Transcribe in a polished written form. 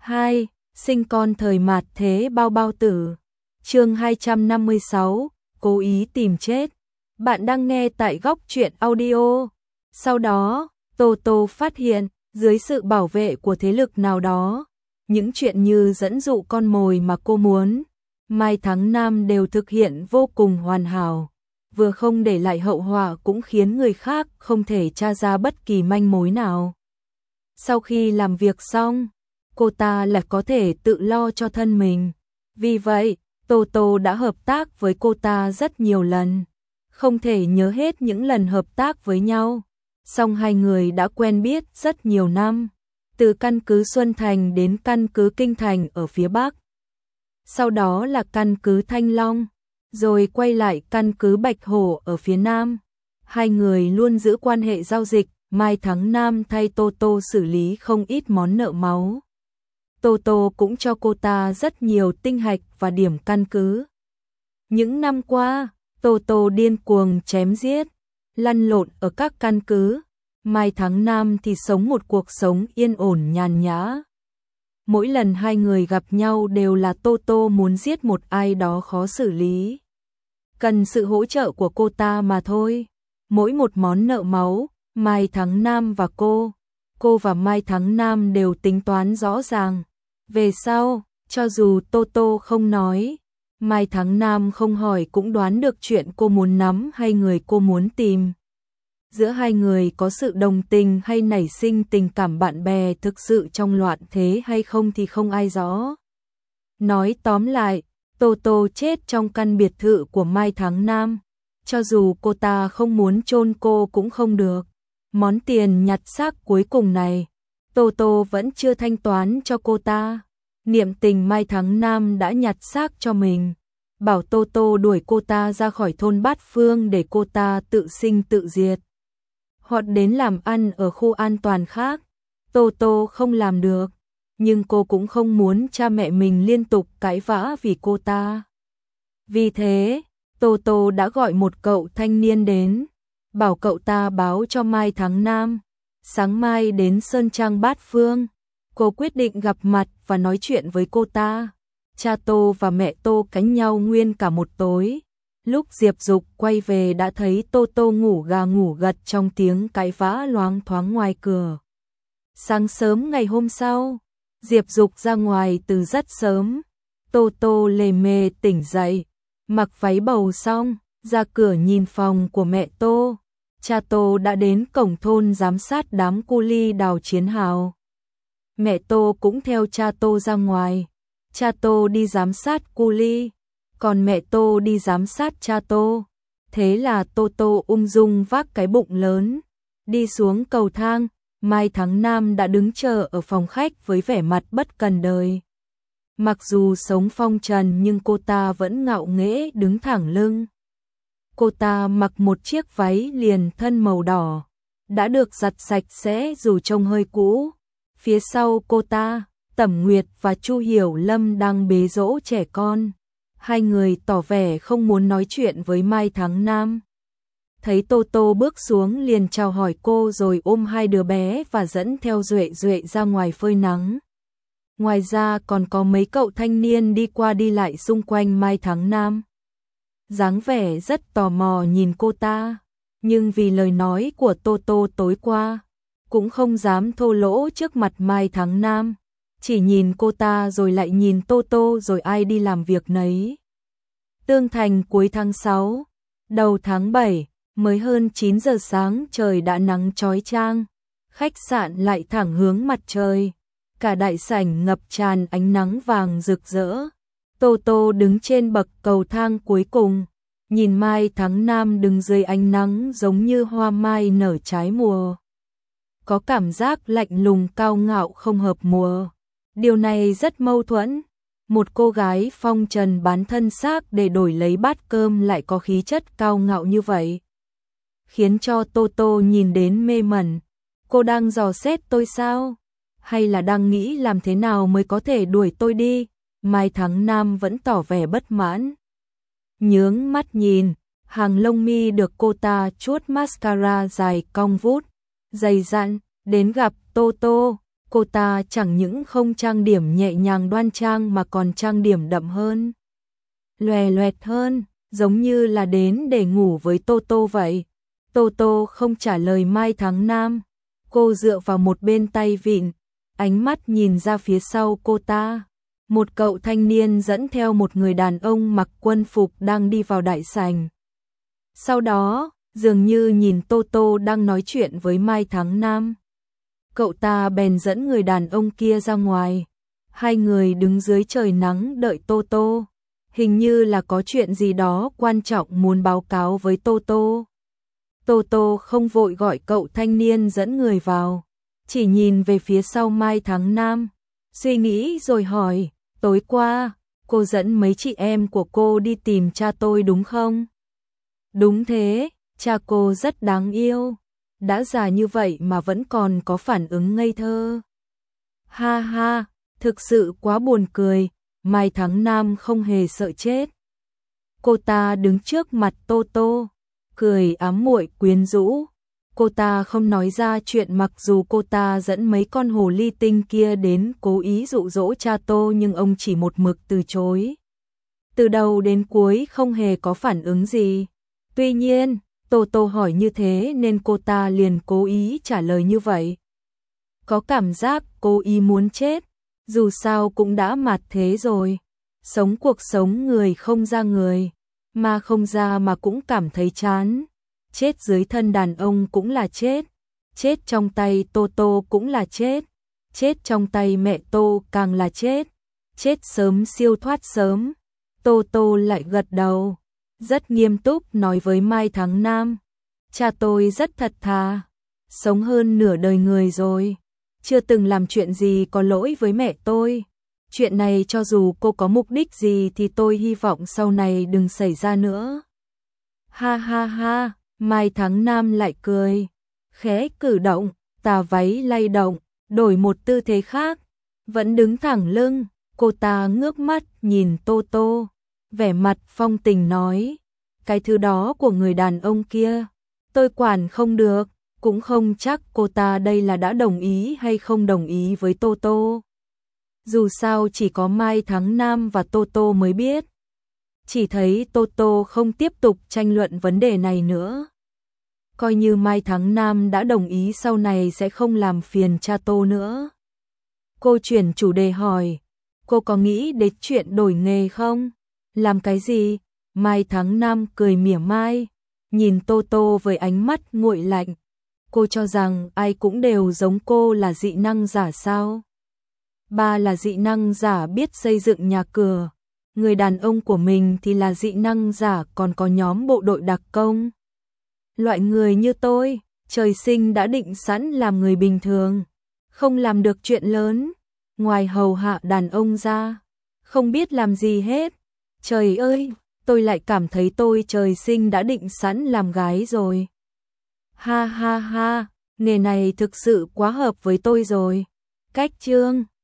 2. Sinh con thời mạt thế bao bao tử. Chương 256, cố ý tìm chết. Bạn đang nghe tại Góc Truyện Audio. Sau đó, Toto phát hiện, dưới sự bảo vệ của thế lực nào đó, những chuyện như dẫn dụ con mồi mà cô muốn, Mai Thắng Nam đều thực hiện vô cùng hoàn hảo, vừa không để lại hậu họa cũng khiến người khác không thể tra ra bất kỳ manh mối nào. Sau khi làm việc xong, cô ta là có thể tự lo cho thân mình. Vì vậy, Toto đã hợp tác với cô ta rất nhiều lần. Không thể nhớ hết những lần hợp tác với nhau. Song hai người đã quen biết rất nhiều năm. Từ căn cứ Xuân Thành đến căn cứ Kinh Thành ở phía Bắc. Sau đó là căn cứ Thanh Long. Rồi quay lại căn cứ Bạch Hổ ở phía Nam. Hai người luôn giữ quan hệ giao dịch. Mai Thắng Nam thay Toto xử lý không ít món nợ máu. Toto cũng cho cô ta rất nhiều tinh hạch và điểm căn cứ. Những năm qua, Toto điên cuồng chém giết, lăn lộn ở các căn cứ. Mai Thắng Nam thì sống một cuộc sống yên ổn nhàn nhã. Mỗi lần hai người gặp nhau đều là Toto muốn giết một ai đó khó xử lý. Cần sự hỗ trợ của cô ta mà thôi. Mỗi một món nợ máu, Mai Thắng Nam và cô và Mai Thắng Nam đều tính toán rõ ràng. Về sau, cho dù Toto không nói, Mai Thắng Nam không hỏi cũng đoán được chuyện cô muốn nắm hay người cô muốn tìm. Giữa hai người có sự đồng tình hay nảy sinh tình cảm bạn bè thực sự trong loạn thế hay không thì không ai rõ. Nói tóm lại, Toto chết trong căn biệt thự của Mai Thắng Nam. Cho dù cô ta không muốn chôn cô cũng không được. Món tiền nhặt xác cuối cùng này, Toto vẫn chưa thanh toán cho cô ta. Niệm tình Mai Thắng Nam đã nhặt xác cho mình, bảo Toto đuổi cô ta ra khỏi thôn Bát Phương để cô ta tự sinh tự diệt. Hoặc đến làm ăn ở khu an toàn khác. Toto không làm được, nhưng cô cũng không muốn cha mẹ mình liên tục cãi vã vì cô ta. Vì thế, Toto đã gọi một cậu thanh niên đến, bảo cậu ta báo cho Mai Thắng Nam. Sáng mai đến Sơn Trang Bát Phương, cô quyết định gặp mặt và nói chuyện với cô ta. Cha Tô và mẹ Tô cãi nhau nguyên cả một tối. Lúc Diệp Dục quay về đã thấy Toto ngủ gà ngủ gật trong tiếng cãi vã loáng thoáng ngoài cửa. Sáng sớm ngày hôm sau, Diệp Dục ra ngoài từ rất sớm. Toto lề mề tỉnh dậy, mặc váy bầu xong, ra cửa nhìn phòng của mẹ Tô. Cha Tô đã đến cổng thôn giám sát đám cu li đào chiến hào. Mẹ Tô cũng theo cha Tô ra ngoài. Cha Tô đi giám sát cu li, còn mẹ Tô đi giám sát cha Tô. Thế là Toto ung dung vác cái bụng lớn, đi xuống cầu thang. Mai Thắng Nam đã đứng chờ ở phòng khách với vẻ mặt bất cần đời. Mặc dù sống phong trần nhưng cô ta vẫn ngạo nghễ đứng thẳng lưng. Cô ta mặc một chiếc váy liền thân màu đỏ, đã được giặt sạch sẽ dù trông hơi cũ. Phía sau cô ta, Tẩm Nguyệt và Chu Hiểu Lâm đang bế dỗ trẻ con. Hai người tỏ vẻ không muốn nói chuyện với Mai Thắng Nam. Thấy Toto bước xuống liền chào hỏi cô rồi ôm hai đứa bé và dẫn theo Duệ Duệ ra ngoài phơi nắng. Ngoài ra còn có mấy cậu thanh niên đi qua đi lại xung quanh Mai Thắng Nam. Dáng vẻ rất tò mò nhìn cô ta, nhưng vì lời nói của Toto tối qua, cũng không dám thô lỗ trước mặt Mai Thắng Nam, chỉ nhìn cô ta rồi lại nhìn Toto rồi ai đi làm việc nấy. Tương Thành cuối tháng 6, đầu tháng 7, mới hơn 9 giờ sáng trời đã nắng chói chang, khách sạn lại thẳng hướng mặt trời, cả đại sảnh ngập tràn ánh nắng vàng rực rỡ. Toto đứng trên bậc cầu thang cuối cùng, nhìn Mai Thắng Nam đứng dưới ánh nắng giống như hoa mai nở trái mùa. Có cảm giác lạnh lùng cao ngạo không hợp mùa. Điều này rất mâu thuẫn. Một cô gái phong trần bán thân xác để đổi lấy bát cơm lại có khí chất cao ngạo như vậy, khiến cho Toto nhìn đến mê mẩn. Cô đang dò xét tôi sao? Hay là đang nghĩ làm thế nào mới có thể đuổi tôi đi? Mai Thắng Nam vẫn tỏ vẻ bất mãn. Nhướng mắt nhìn, hàng lông mi được cô ta chuốt mascara dài cong vút, dày dặn, đến gặp Toto. cô ta chẳng những không trang điểm nhẹ nhàng đoan trang mà còn trang điểm đậm hơn, lòe loẹt hơn, giống như là đến để ngủ với Tô Tô vậy. Tô Tô không trả lời Mai Thắng Nam, cô dựa vào một bên tay vịn, ánh mắt nhìn ra phía sau cô ta. Một cậu thanh niên dẫn theo một người đàn ông mặc quân phục đang đi vào đại sảnh. Sau đó, dường như nhìn Tô Tô đang nói chuyện với Mai Thắng Nam, cậu ta bèn dẫn người đàn ông kia ra ngoài. Hai người đứng dưới trời nắng đợi Tô Tô, hình như là có chuyện gì đó quan trọng muốn báo cáo với Tô Tô. Tô Tô không vội gọi cậu thanh niên dẫn người vào, chỉ nhìn về phía sau Mai Thắng Nam, suy nghĩ rồi hỏi, tối qua, cô dẫn mấy chị em của cô đi tìm cha tôi đúng không? Đúng thế, cha cô rất đáng yêu, đã già như vậy mà vẫn còn có phản ứng ngây thơ. Ha ha, thực sự quá buồn cười, Mai Thắng Nam không hề sợ chết. Cô ta đứng trước mặt Tô Tô, cười ám muội quyến rũ. Cô ta không nói ra chuyện mặc dù cô ta dẫn mấy con hồ ly tinh kia đến cố ý dụ dỗ cha Tô nhưng ông chỉ một mực từ chối. Từ đầu đến cuối không hề có phản ứng gì. Tuy nhiên, Tô Tô hỏi như thế nên cô ta liền cố ý trả lời như vậy. Có cảm giác cố ý muốn chết, dù sao cũng đã mạt thế rồi. Sống cuộc sống người không ra người, mà không ra mà cũng cảm thấy chán. Chết dưới thân đàn ông cũng là chết, chết trong tay Tô Tô cũng là chết, chết trong tay mẹ Tô càng là chết, chết sớm siêu thoát sớm. Tô Tô lại gật đầu, rất nghiêm túc nói với Mai Thắng Nam, cha tôi rất thật thà, sống hơn nửa đời người rồi, chưa từng làm chuyện gì có lỗi với mẹ tôi. Chuyện này cho dù cô có mục đích gì thì tôi hy vọng sau này đừng xảy ra nữa. Ha ha ha, Mai Thắng Nam lại cười, khẽ cử động, tà váy lay động, đổi một tư thế khác, vẫn đứng thẳng lưng, cô ta ngước mắt nhìn Tô Tô, vẻ mặt phong tình nói, cái thứ đó của người đàn ông kia, tôi quản không được, cũng không chắc cô ta đây là đã đồng ý hay không đồng ý với Tô Tô. Dù sao chỉ có Mai Thắng Nam và Tô Tô mới biết. Chỉ thấy Tô Tô không tiếp tục tranh luận vấn đề này nữa. Coi như Mai Thắng Nam đã đồng ý sau này sẽ không làm phiền cha Tô nữa. Cô chuyển chủ đề hỏi, cô có nghĩ đến chuyện đổi nghề không? Làm cái gì? Mai Thắng Nam cười mỉa mai, nhìn Tô Tô với ánh mắt nguội lạnh. Cô cho rằng ai cũng đều giống cô là dị năng giả sao? Ba là dị năng giả biết xây dựng nhà cửa, người đàn ông của mình thì là dị năng giả còn có nhóm bộ đội đặc công. Loại người như tôi, trời sinh đã định sẵn làm người bình thường, không làm được chuyện lớn, ngoài hầu hạ đàn ông ra, không biết làm gì hết. Trời ơi, tôi lại cảm thấy tôi trời sinh đã định sẵn làm gái rồi. Ha ha ha, nghề này thực sự quá hợp với tôi rồi. Cách chương